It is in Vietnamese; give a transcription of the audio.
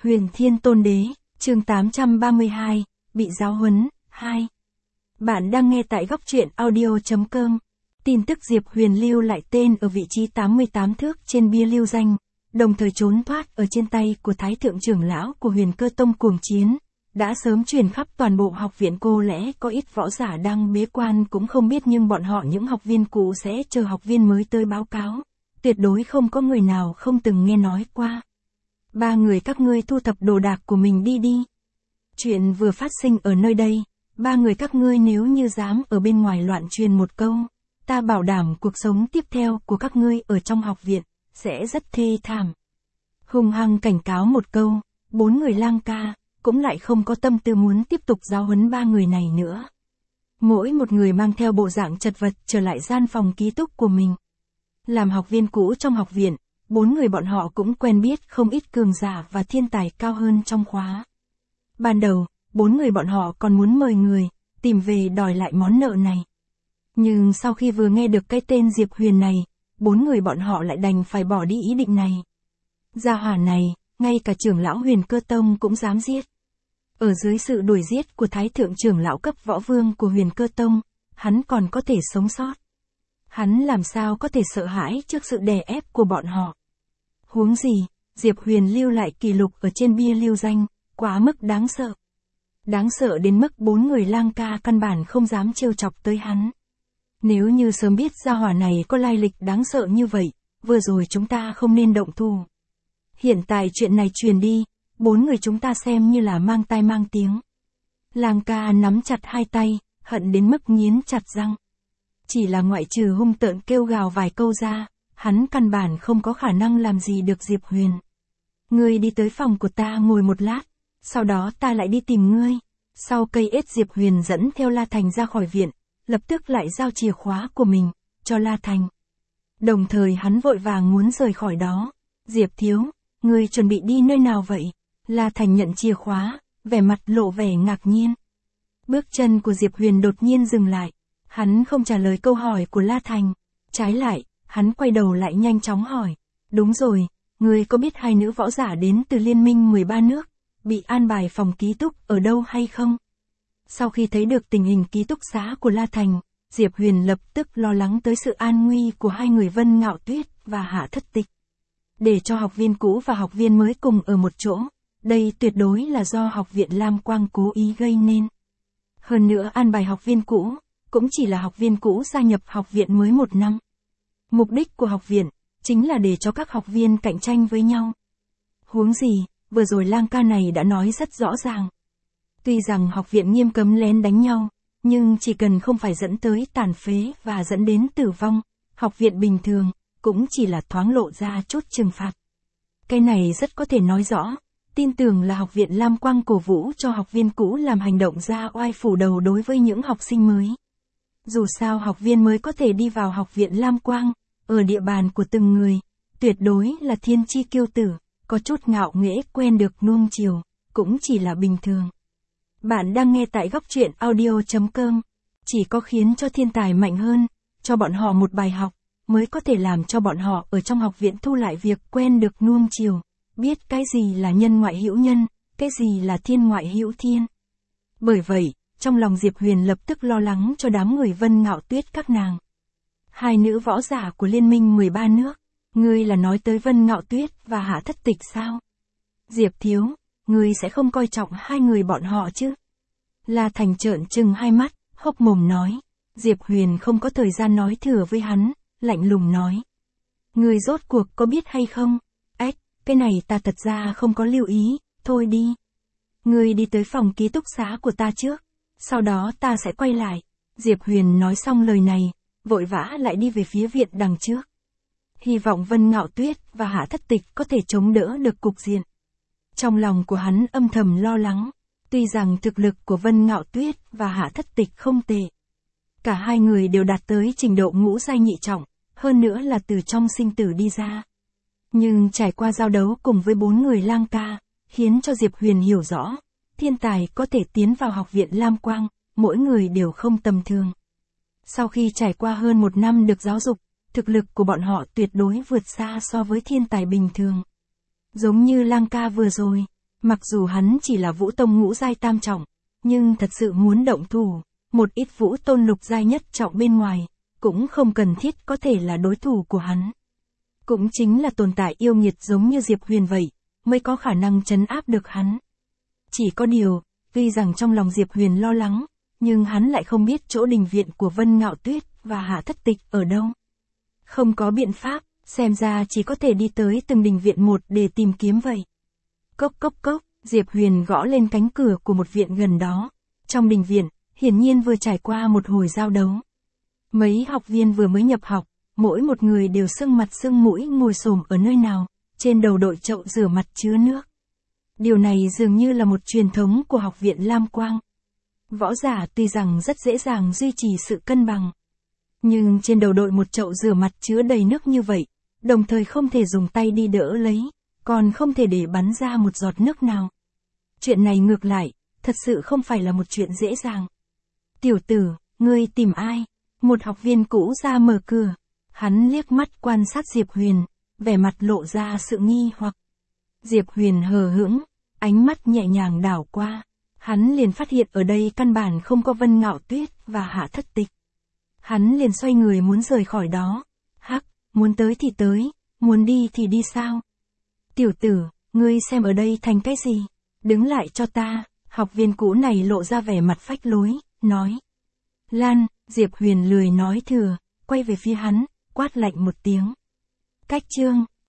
Huyền Thiên Tôn Đế, chương 832, bị giáo huấn, 2. Bạn đang nghe tại góc truyện audio.com. Tin tức Diệp Huyền lưu lại tên ở vị trí 88 thước trên bia lưu danh, đồng thời trốn thoát ở trên tay của Thái Thượng trưởng lão của Huyền Cơ Tông cuồng chiến, đã sớm truyền khắp toàn bộ học viện. Cô lẽ có ít võ giả đang bế quan cũng không biết, nhưng bọn họ những học viên cũ sẽ chờ học viên mới tới báo cáo. Tuyệt đối không có người nào không từng nghe nói qua. Ba người các ngươi thu thập đồ đạc của mình đi đi. Chuyện vừa phát sinh ở nơi đây, ba người các ngươi nếu như dám ở bên ngoài loạn truyền một câu, ta bảo đảm cuộc sống tiếp theo của các ngươi ở trong học viện sẽ rất thê thảm. Hung hăng cảnh cáo một câu, bốn người lang ca cũng lại không có tâm tư muốn tiếp tục giáo huấn ba người này nữa. Mỗi một người mang theo bộ dạng chật vật trở lại gian phòng ký túc của mình. Làm học viên cũ trong học viện, bốn người bọn họ cũng quen biết không ít cường giả và thiên tài cao hơn trong khóa. Ban đầu, bốn người bọn họ còn muốn mời người, tìm về đòi lại món nợ này. Nhưng sau khi vừa nghe được cái tên Diệp Huyền này, bốn người bọn họ lại đành phải bỏ đi ý định này. Gia hỏa này, ngay cả trưởng lão Huyền Cơ Tông cũng dám giết. Ở dưới sự đuổi giết của Thái Thượng trưởng lão cấp võ vương của Huyền Cơ Tông, hắn còn có thể sống sót. Hắn làm sao có thể sợ hãi trước sự đè ép của bọn họ. Huống gì, Diệp Huyền lưu lại kỷ lục ở trên bia lưu danh, quá mức đáng sợ. Đáng sợ đến mức bốn người lang ca căn bản không dám trêu chọc tới hắn. Nếu như sớm biết gia hỏa này có lai lịch đáng sợ như vậy, vừa rồi chúng ta không nên động thủ. Hiện tại chuyện này truyền đi, bốn người chúng ta xem như là mang tai mang tiếng. Lang ca nắm chặt hai tay, hận đến mức nghiến chặt răng. Chỉ là ngoại trừ hung tợn kêu gào vài câu ra, hắn căn bản không có khả năng làm gì được Diệp Huyền. Ngươi đi tới phòng của ta ngồi một lát, sau đó ta lại đi tìm ngươi. Sau cây ết Diệp Huyền dẫn theo La Thành ra khỏi viện, lập tức lại giao chìa khóa của mình cho La Thành. Đồng thời hắn vội vàng muốn rời khỏi đó. Diệp thiếu, ngươi chuẩn bị đi nơi nào vậy? La Thành nhận chìa khóa, vẻ mặt lộ vẻ ngạc nhiên. Bước chân của Diệp Huyền đột nhiên dừng lại. Hắn không trả lời câu hỏi của La Thành. Trái lại, hắn quay đầu lại nhanh chóng hỏi. Đúng rồi, ngươi có biết hai nữ võ giả đến từ Liên minh 13 nước, bị an bài phòng ký túc ở đâu hay không? Sau khi thấy được tình hình ký túc xá của La Thành, Diệp Huyền lập tức lo lắng tới sự an nguy của hai người Vân Ngạo Tuyết và Hạ Thất Tịch. Để cho học viên cũ và học viên mới cùng ở một chỗ, đây tuyệt đối là do học viện Lam Quang cố ý gây nên. Hơn nữa an bài học viên cũ, cũng chỉ là học viên cũ gia nhập học viện mới một năm. Mục đích của học viện, chính là để cho các học viên cạnh tranh với nhau. Huống gì, vừa rồi lang ca này đã nói rất rõ ràng. Tuy rằng học viện nghiêm cấm lén đánh nhau, nhưng chỉ cần không phải dẫn tới tàn phế và dẫn đến tử vong, học viện bình thường, cũng chỉ là thoáng lộ ra chút trừng phạt. Cái này rất có thể nói rõ, tin tưởng là học viện Lam Quang cổ vũ cho học viên cũ làm hành động ra oai phủ đầu đối với những học sinh mới. Dù sao học viên mới có thể đi vào học viện Lam Quang, ở địa bàn của từng người, tuyệt đối là thiên chi kiêu tử, có chút ngạo nghễ quen được nuông chiều, cũng chỉ là bình thường. Bạn đang nghe tại góc truyện audio.com, chỉ có khiến cho thiên tài mạnh hơn, cho bọn họ một bài học, mới có thể làm cho bọn họ ở trong học viện thu lại việc quen được nuông chiều, biết cái gì là nhân ngoại hữu nhân, cái gì là thiên ngoại hữu thiên. Bởi vậy, trong lòng Diệp Huyền lập tức lo lắng cho đám người Vân Ngạo Tuyết các nàng. Hai nữ võ giả của Liên minh 13 nước, ngươi là nói tới Vân Ngạo Tuyết và Hạ Thất Tịch sao? Diệp thiếu, ngươi sẽ không coi trọng hai người bọn họ chứ? La Thành trợn trừng hai mắt, hốc mồm nói. Diệp Huyền không có thời gian nói thừa với hắn, lạnh lùng nói. Ngươi rốt cuộc có biết hay không? Ếch, cái này ta thật ra không có lưu ý, thôi đi. Ngươi đi tới phòng ký túc xá của ta trước, sau đó ta sẽ quay lại. Diệp Huyền nói xong lời này, vội vã lại đi về phía viện đằng trước. Hy vọng Vân Ngạo Tuyết và Hạ Thất Tịch có thể chống đỡ được cục diện. Trong lòng của hắn âm thầm lo lắng, tuy rằng thực lực của Vân Ngạo Tuyết và Hạ Thất Tịch không tệ. Cả hai người đều đạt tới trình độ ngũ giai nhị trọng, hơn nữa là từ trong sinh tử đi ra. Nhưng trải qua giao đấu cùng với bốn người lang ca, khiến cho Diệp Huyền hiểu rõ, thiên tài có thể tiến vào học viện Lam Quang, mỗi người đều không tầm thường. Sau khi trải qua hơn một năm được giáo dục, thực lực của bọn họ tuyệt đối vượt xa so với thiên tài bình thường. Giống như lang ca vừa rồi, Mặc dù hắn chỉ là Vũ Tông ngũ giai tam trọng, nhưng thật sự muốn động thủ, một ít Vũ Tôn lục giai nhất trọng bên ngoài, cũng không cần thiết có thể là đối thủ của hắn. Cũng chính là tồn tại yêu nghiệt giống như Diệp Huyền vậy, mới có khả năng trấn áp được hắn. Chỉ có điều, tuy rằng trong lòng Diệp Huyền lo lắng, nhưng hắn lại không biết chỗ đình viện của Vân Ngạo Tuyết và Hạ Thất Tịch ở đâu. Không có biện pháp, xem ra chỉ có thể đi tới từng đình viện một để tìm kiếm vậy. Cốc cốc cốc, Diệp Huyền gõ lên cánh cửa của một viện gần đó. Trong đình viện, hiển nhiên vừa trải qua một hồi giao đấu. Mấy học viên vừa mới nhập học, mỗi một người đều sưng mặt sưng mũi ngồi xổm ở nơi nào, trên đầu đội chậu rửa mặt chứa nước. Điều này dường như là một truyền thống của học viện Lam Quang. Võ giả tuy rằng rất dễ dàng duy trì sự cân bằng, nhưng trên đầu đội một chậu rửa mặt chứa đầy nước như vậy, đồng thời không thể dùng tay đi đỡ lấy, còn không thể để bắn ra một giọt nước nào. Chuyện này ngược lại, thật sự không phải là một chuyện dễ dàng. Tiểu tử, ngươi tìm ai? Một học viên cũ ra mở cửa. Hắn liếc mắt quan sát Diệp Huyền, vẻ mặt lộ ra sự nghi hoặc. Diệp Huyền hờ hững, ánh mắt nhẹ nhàng đảo qua. Hắn liền phát hiện ở đây căn bản không có Vân Ngạo Tuyết và Hạ Thất Tịch. Hắn liền xoay người muốn rời khỏi đó. Hắc, muốn tới thì tới, muốn đi thì đi sao? Tiểu tử, ngươi xem ở đây thành cái gì? Đứng lại cho ta. Học viên cũ này lộ ra vẻ mặt phách lối, nói. Lan, Diệp Huyền lười nói thừa, quay về phía hắn, quát lạnh một tiếng. Cách chương.